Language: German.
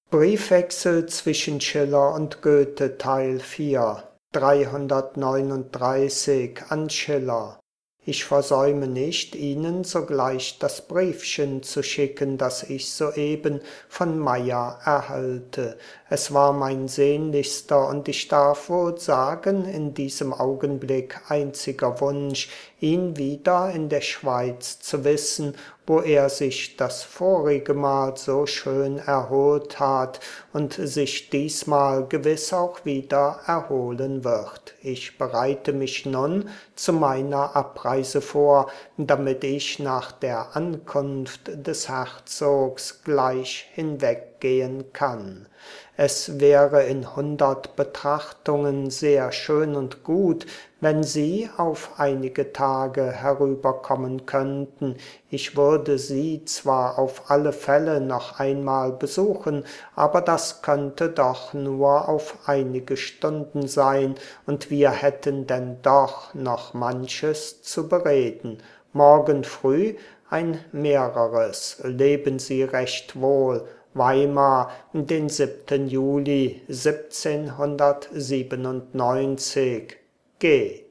Briefwechsel zwischen Schiller und Goethe Teil 4 339 an Schiller. Ich versäume nicht, Ihnen sogleich das Briefchen zu schicken, das ich soeben von Meyer erhalte. Es war mein sehnlichster und ich darf wohl sagen, in diesem Augenblick einziger Wunsch, ihn wieder in der Schweiz zu wissen, wo er sich das vorige Mal so schön erholt hat und sich diesmal gewiss auch wieder erholen wird. Ich bereite mich nun zu meiner Abreise vor, damit ich nach der Ankunft des Herzogs gleich hinweggehen kann. Es wäre in 100 Betrachtungen sehr schön und gut, wenn Sie auf einige Tage herüberkommen könnten. Ich würde Sie zwar auf alle Fälle noch einmal besuchen, aber das könnte doch nur auf einige Stunden sein, und wir hätten denn doch noch manches zu bereden. Morgen früh ein mehreres. Leben Sie recht wohl. Weimar, den 7. Juli 1797. G.